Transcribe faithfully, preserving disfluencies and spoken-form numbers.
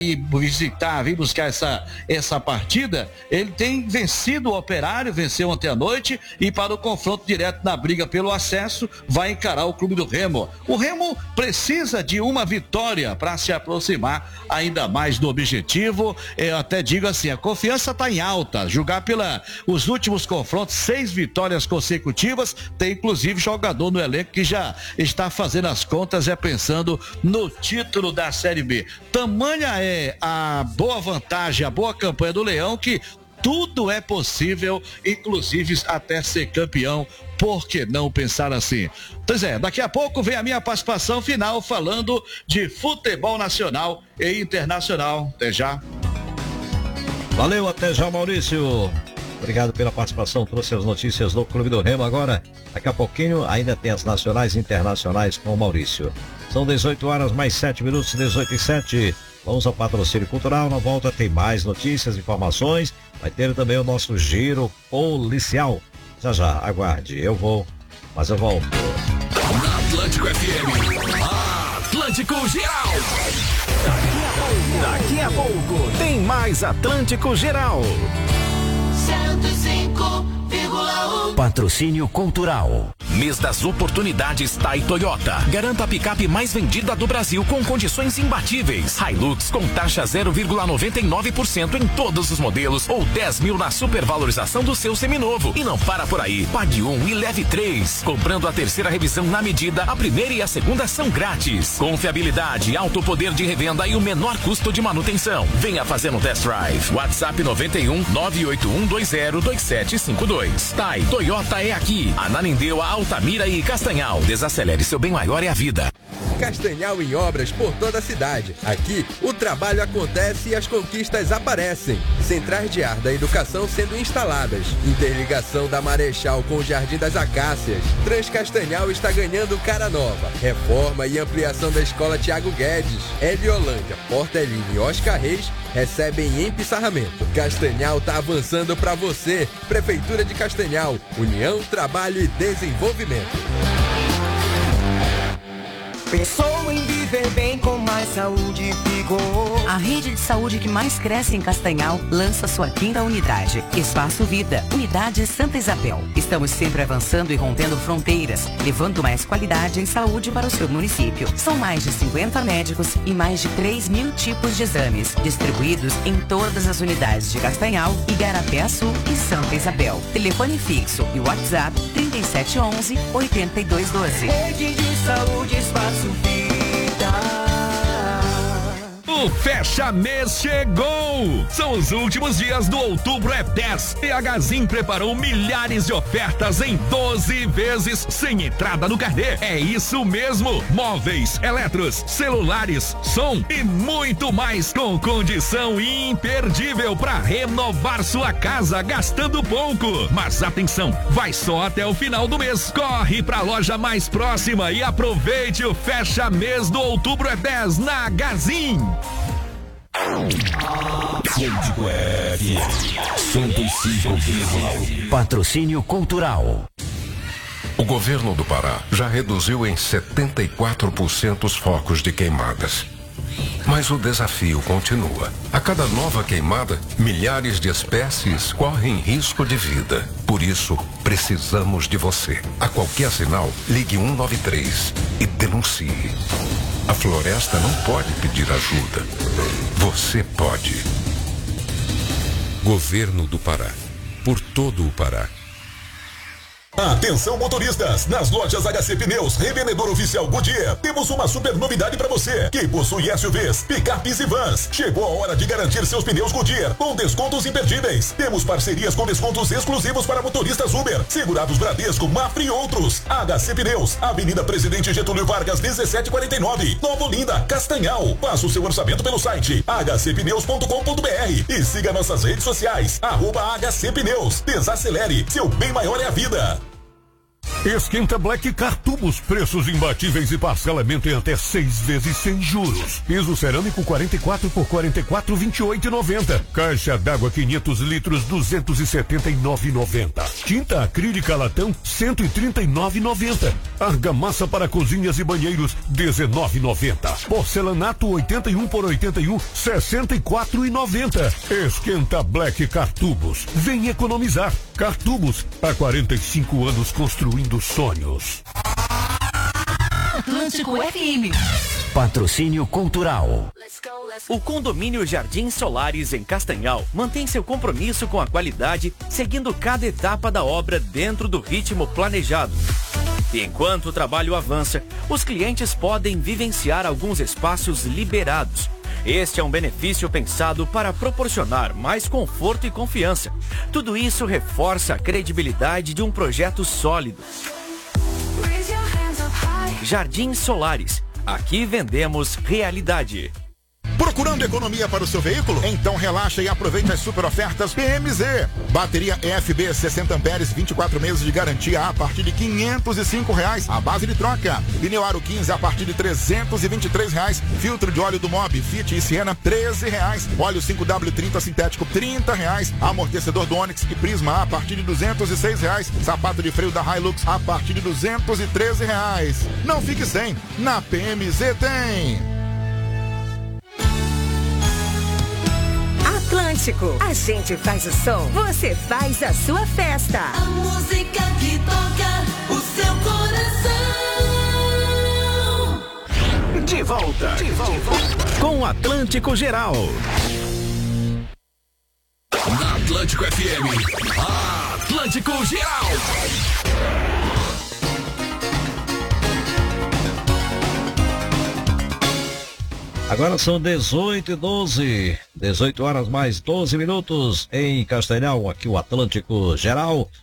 e visitar, vir buscar essa, essa partida, ele tem vencido o Operário, venceu ontem à noite e para o confronto direto na briga pelo acesso vai encarar o Clube do Remo. O Remo precisa de uma vitória para se aproximar ainda mais do objetivo. Eu até digo assim, a confiança está em alta, jogar pela os últimos confrontos, seis vitórias consecutivas, tem inclusive jogador no elenco que já está fazendo as contas, é pensando no título da Série B. Tamanha é a boa vantagem, a boa campanha do Leão, que tudo é possível, inclusive até ser campeão. Por que não pensar assim? Pois é, daqui a pouco vem a minha participação final falando de futebol nacional e internacional. Até já. Valeu, até já, Maurício. Obrigado pela participação, trouxe as notícias do Clube do Remo. Agora, daqui a pouquinho, ainda tem as nacionais e internacionais com o Maurício. São dezoito horas mais sete minutos, dezoito e sete. Vamos ao patrocínio cultural. Na volta tem mais notícias, informações. Vai ter também o nosso giro policial. Já já, aguarde. Eu vou, mas eu volto. Na Atlântico F M, Atlântico Geral. Daqui a pouco, daqui a pouco tem mais Atlântico Geral. cento e cinco vírgula um. Patrocínio cultural. Mês das oportunidades Thai Toyota. Garanta a picape mais vendida do Brasil com condições imbatíveis. Hilux com taxa zero vírgula noventa e nove por cento em todos os modelos ou dez mil na supervalorização do seu seminovo. E não para por aí. Pague um e leve três. Comprando a terceira revisão na medida, a primeira e a segunda são grátis. Confiabilidade, alto poder de revenda e o menor custo de manutenção. Venha fazer um test drive. WhatsApp noventa e um, nove oito um dois zero dois sete cinco dois. Thai Toyota é aqui. Ananindeua, Altamira e Castanhal. Desacelere, seu bem maior é a vida. Castanhal em obras por toda a cidade. Aqui, o trabalho acontece e as conquistas aparecem. Centrais de ar da educação sendo instaladas. Interligação da Marechal com o Jardim das Acácias. Transcastanhal está ganhando cara nova. Reforma e ampliação da Escola Tiago Guedes. Eliolândia, Porta Eline e Oscar Reis recebem em pissarramento. Castanhal tá avançando para você. Prefeitura de Castanhal. União, Trabalho e Desenvolvimento. Pensou em viver bem com mais saúde e vigor. A rede de saúde que mais cresce em Castanhal lança sua quinta unidade. Espaço Vida, Unidade Santa Isabel. Estamos sempre avançando e rompendo fronteiras, levando mais qualidade em saúde para o seu município. São mais de cinquenta médicos e mais de três mil tipos de exames, distribuídos em todas as unidades de Castanhal, Igarapé-Sul e Santa Isabel. Telefone fixo e WhatsApp trinta e sete onze, oitenta e dois doze. Rede de saúde, Espaço Vida. O Fecha Mês chegou! São os últimos dias do Outubro é dez e a Gazin preparou milhares de ofertas em doze vezes sem entrada no carnê. É isso mesmo! Móveis, eletros, celulares, som e muito mais com condição imperdível para renovar sua casa gastando pouco. Mas atenção, vai só até o final do mês. Corre pra loja mais próxima e aproveite o Fecha Mês do Outubro é dez na Gazin. Atlântico F M cento e cinco vírgula um. Patrocínio cultural. O governo do Pará já reduziu em setenta e quatro por cento os focos de queimadas. Mas o desafio continua. A cada nova queimada, milhares de espécies correm risco de vida. Por isso, precisamos de você. A qualquer sinal, ligue um nove três e denuncie. A floresta não pode pedir ajuda. Você pode. Governo do Pará. Por todo o Pará. Atenção motoristas, nas lojas H C Pneus, revendedor oficial Goodyear, temos uma super novidade para você, que possui S U Vs, picapes e vans. Chegou a hora de garantir seus pneus Goodyear com descontos imperdíveis. Temos parcerias com descontos exclusivos para motoristas Uber, segurados Bradesco, Mafra e outros. H C Pneus, Avenida Presidente Getúlio Vargas, dezessete quarenta e nove, Nova Olinda, Castanhal. Faça o seu orçamento pelo site h c pneus ponto com ponto b r e siga nossas redes sociais, arroba H C Pneus. Desacelere, seu bem maior é a vida. Esquenta Black Cartubos, preços imbatíveis e parcelamento em até seis vezes sem juros. Piso cerâmico quarenta e quatro por quarenta e quatro, vinte e oito e noventa. Caixa d'água quinhentos litros, duzentos e setenta e nove e noventa. Tinta acrílica latão, cento e trinta e nove e noventa. Argamassa para cozinhas e banheiros, dezenove e noventa. Porcelanato oitenta e um por oitenta e um, sessenta e quatro e noventa. Esquenta Black Cartubos. Vem economizar. Cartubos, há quarenta e cinco anos construindo sonhos. Atlântico F M. Patrocínio Cultural. O condomínio Jardim Solares em Castanhal mantém seu compromisso com a qualidade, seguindo cada etapa da obra dentro do ritmo planejado. E enquanto o trabalho avança, os clientes podem vivenciar alguns espaços liberados. Este é um benefício pensado para proporcionar mais conforto e confiança. Tudo isso reforça a credibilidade de um projeto sólido. Jardim Solares. Aqui vendemos realidade. Procurando economia para o seu veículo? Então relaxa e aproveite as super ofertas P M Z. Bateria F B sessenta amperes, vinte e quatro meses de garantia a partir de quinhentos e cinco reais. A base de troca. Pneu Aro quinze a partir de trezentos e vinte e três reais. Filtro de óleo do Mob, Fit e Siena, treze reais. Óleo cinco W trinta sintético, trinta reais. Amortecedor do Onix e Prisma a partir de duzentos e seis reais. Sapato de freio da Hilux a partir de duzentos e treze reais. Não fique sem. Na P M Z tem. Atlântico, a gente faz o som, você faz a sua festa. A música que toca o seu coração. De volta, de volta, com Atlântico Geral. Na Atlântico F M, Atlântico Geral. Agora são dezoito e doze, dezoito horas mais doze minutos em Castanhal, aqui o Atlântico Geral.